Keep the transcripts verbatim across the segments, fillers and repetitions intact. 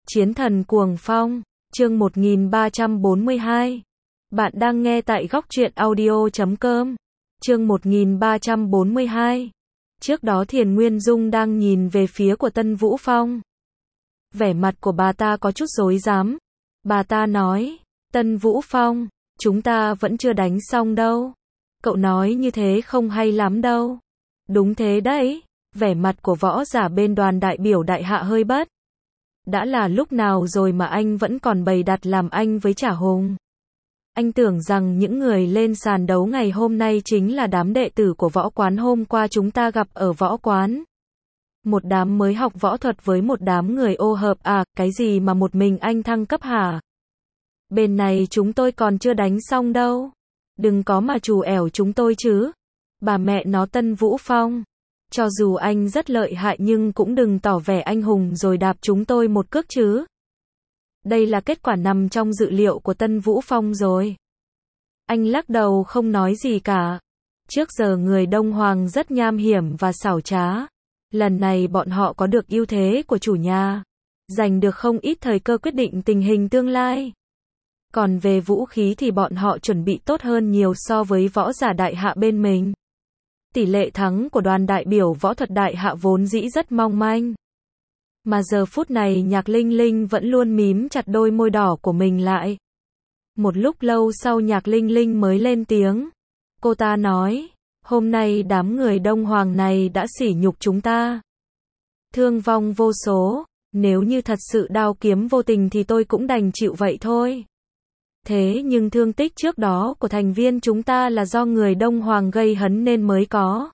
Chiến thần cuồng phong, chương một nghìn ba trăm bốn mươi hai. Bạn đang nghe tại góc truyện audio chấm com. Chương một nghìn ba trăm bốn mươi hai. Trước đó Thiền Nguyên Dung đang nhìn về phía của Tân Vũ Phong. Vẻ mặt của bà ta có chút rối rắm. Bà ta nói, Tân Vũ Phong, chúng ta vẫn chưa đánh xong đâu. Cậu nói như thế không hay lắm đâu. Đúng thế đấy. Vẻ mặt của võ giả bên đoàn đại biểu đại hạ hơi bất. Đã là lúc nào rồi mà anh vẫn còn bày đặt làm anh với Trả Hùng. Anh tưởng rằng những người lên sàn đấu ngày hôm nay chính là đám đệ tử của võ quán hôm qua chúng ta gặp ở võ quán. Một đám mới học võ thuật với một đám người ô hợp à, cái gì mà một mình anh thăng cấp hả? Bên này chúng tôi còn chưa đánh xong đâu. Đừng có mà trù ẻo chúng tôi chứ. Bà mẹ nó Tân Vũ Phong. Cho dù anh rất lợi hại nhưng cũng đừng tỏ vẻ anh hùng rồi đạp chúng tôi một cước chứ. Đây là kết quả nằm trong dự liệu của Tân Vũ Phong rồi. Anh lắc đầu không nói gì cả. Trước giờ người Đông Hoàng rất nham hiểm và xảo trá. Lần này bọn họ có được ưu thế của chủ nhà. Giành được không ít thời cơ quyết định tình hình tương lai. Còn về vũ khí thì bọn họ chuẩn bị tốt hơn nhiều so với võ giả đại hạ bên mình. Tỷ lệ thắng của đoàn đại biểu võ thuật đại hạ vốn dĩ rất mong manh. Mà giờ phút này Nhạc Linh Linh vẫn luôn mím chặt đôi môi đỏ của mình lại. Một lúc lâu sau Nhạc Linh Linh mới lên tiếng. Cô ta nói, hôm nay đám người Đông Hoàng này đã sỉ nhục chúng ta. Thương vong vô số, nếu như thật sự đao kiếm vô tình thì tôi cũng đành chịu vậy thôi. Thế nhưng thương tích trước đó của thành viên chúng ta là do người Đông Hoàng gây hấn nên mới có.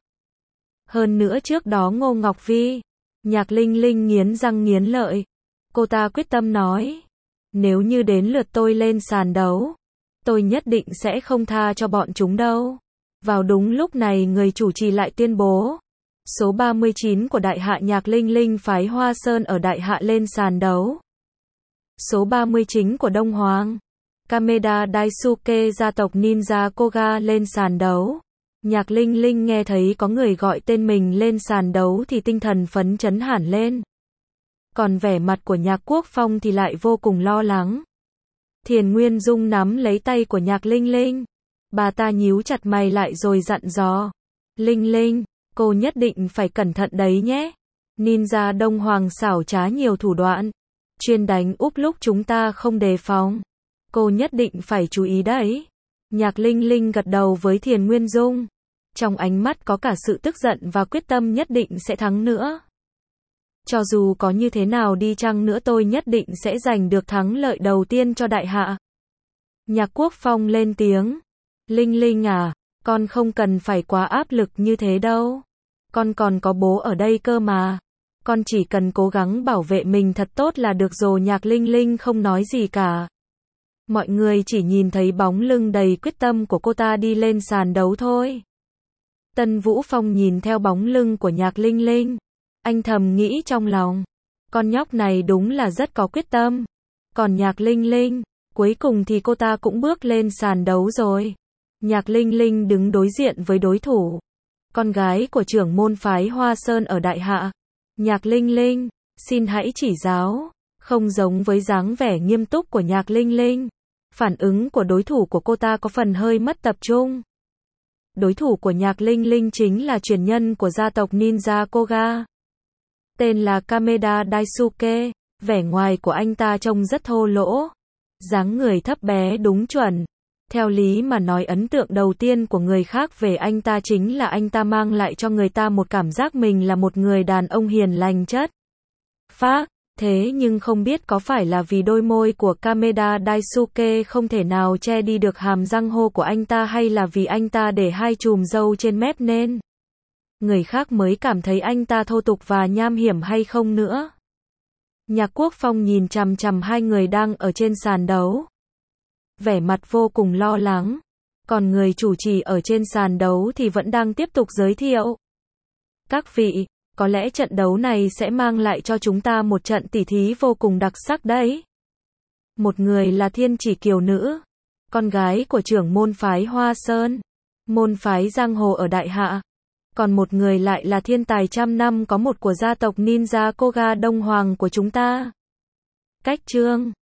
Hơn nữa trước đó Ngô Ngọc Vi, Nhạc Linh Linh nghiến răng nghiến lợi. Cô ta quyết tâm nói, nếu như đến lượt tôi lên sàn đấu, tôi nhất định sẽ không tha cho bọn chúng đâu. Vào đúng lúc này người chủ trì lại tuyên bố, số ba mươi chín của đại hạ Nhạc Linh Linh phái Hoa Sơn ở đại hạ lên sàn đấu. Số ba mươi chín của Đông Hoàng, Kameda Daisuke gia tộc Ninja Koga lên sàn đấu. Nhạc Linh Linh nghe thấy có người gọi tên mình lên sàn đấu thì tinh thần phấn chấn hẳn lên. Còn vẻ mặt của Nhạc Quốc Phong thì lại vô cùng lo lắng. Thiền Nguyên Dung nắm lấy tay của Nhạc Linh Linh. Bà ta nhíu chặt mày lại rồi dặn dò. Linh Linh, cô nhất định phải cẩn thận đấy nhé. Ninja Đông Hoàng xảo trá nhiều thủ đoạn. Chuyên đánh úp lúc chúng ta không đề phòng. Cô nhất định phải chú ý đấy. Nhạc Linh Linh gật đầu với Thiền Nguyên Dung. Trong ánh mắt có cả sự tức giận và quyết tâm nhất định sẽ thắng nữa. Cho dù có như thế nào đi chăng nữa tôi nhất định sẽ giành được thắng lợi đầu tiên cho đại hạ. Nhạc Quốc Phong lên tiếng. Linh Linh à, con không cần phải quá áp lực như thế đâu. Con còn có bố ở đây cơ mà. Con chỉ cần cố gắng bảo vệ mình thật tốt là được rồi. Nhạc Linh Linh không nói gì cả. Mọi người chỉ nhìn thấy bóng lưng đầy quyết tâm của cô ta đi lên sàn đấu thôi. Tân Vũ Phong nhìn theo bóng lưng của Nhạc Linh Linh. Anh thầm nghĩ trong lòng. Con nhóc này đúng là rất có quyết tâm. Còn Nhạc Linh Linh, cuối cùng thì cô ta cũng bước lên sàn đấu rồi. Nhạc Linh Linh đứng đối diện với đối thủ. Con gái của trưởng môn phái Hoa Sơn ở đại hạ. Nhạc Linh Linh, xin hãy chỉ giáo. Không giống với dáng vẻ nghiêm túc của Nhạc Linh Linh. Phản ứng của đối thủ của cô ta có phần hơi mất tập trung. Đối thủ của Nhạc Linh Linh chính là truyền nhân của gia tộc Ninja Koga. Tên là Kameda Daisuke. Vẻ ngoài của anh ta trông rất thô lỗ. Dáng người thấp bé đúng chuẩn. Theo lý mà nói ấn tượng đầu tiên của người khác về anh ta chính là anh ta mang lại cho người ta một cảm giác mình là một người đàn ông hiền lành chất phác. Thế nhưng không biết có phải là vì đôi môi của Kameda Daisuke không thể nào che đi được hàm răng hô của anh ta hay là vì anh ta để hai chùm râu trên mép nên người khác mới cảm thấy anh ta thô tục và nham hiểm hay không nữa. Nhạc Quốc Phong nhìn chằm chằm hai người đang ở trên sàn đấu. Vẻ mặt vô cùng lo lắng. Còn người chủ trì ở trên sàn đấu thì vẫn đang tiếp tục giới thiệu. Các vị, có lẽ trận đấu này sẽ mang lại cho chúng ta một trận tỉ thí vô cùng đặc sắc đấy. Một người là Thiên Chỉ Kiều Nữ, con gái của trưởng môn phái Hoa Sơn, môn phái giang hồ ở đại hạ. Còn một người lại là thiên tài trăm năm có một của gia tộc Ninja Koga Đông Hoàng của chúng ta. Cách chương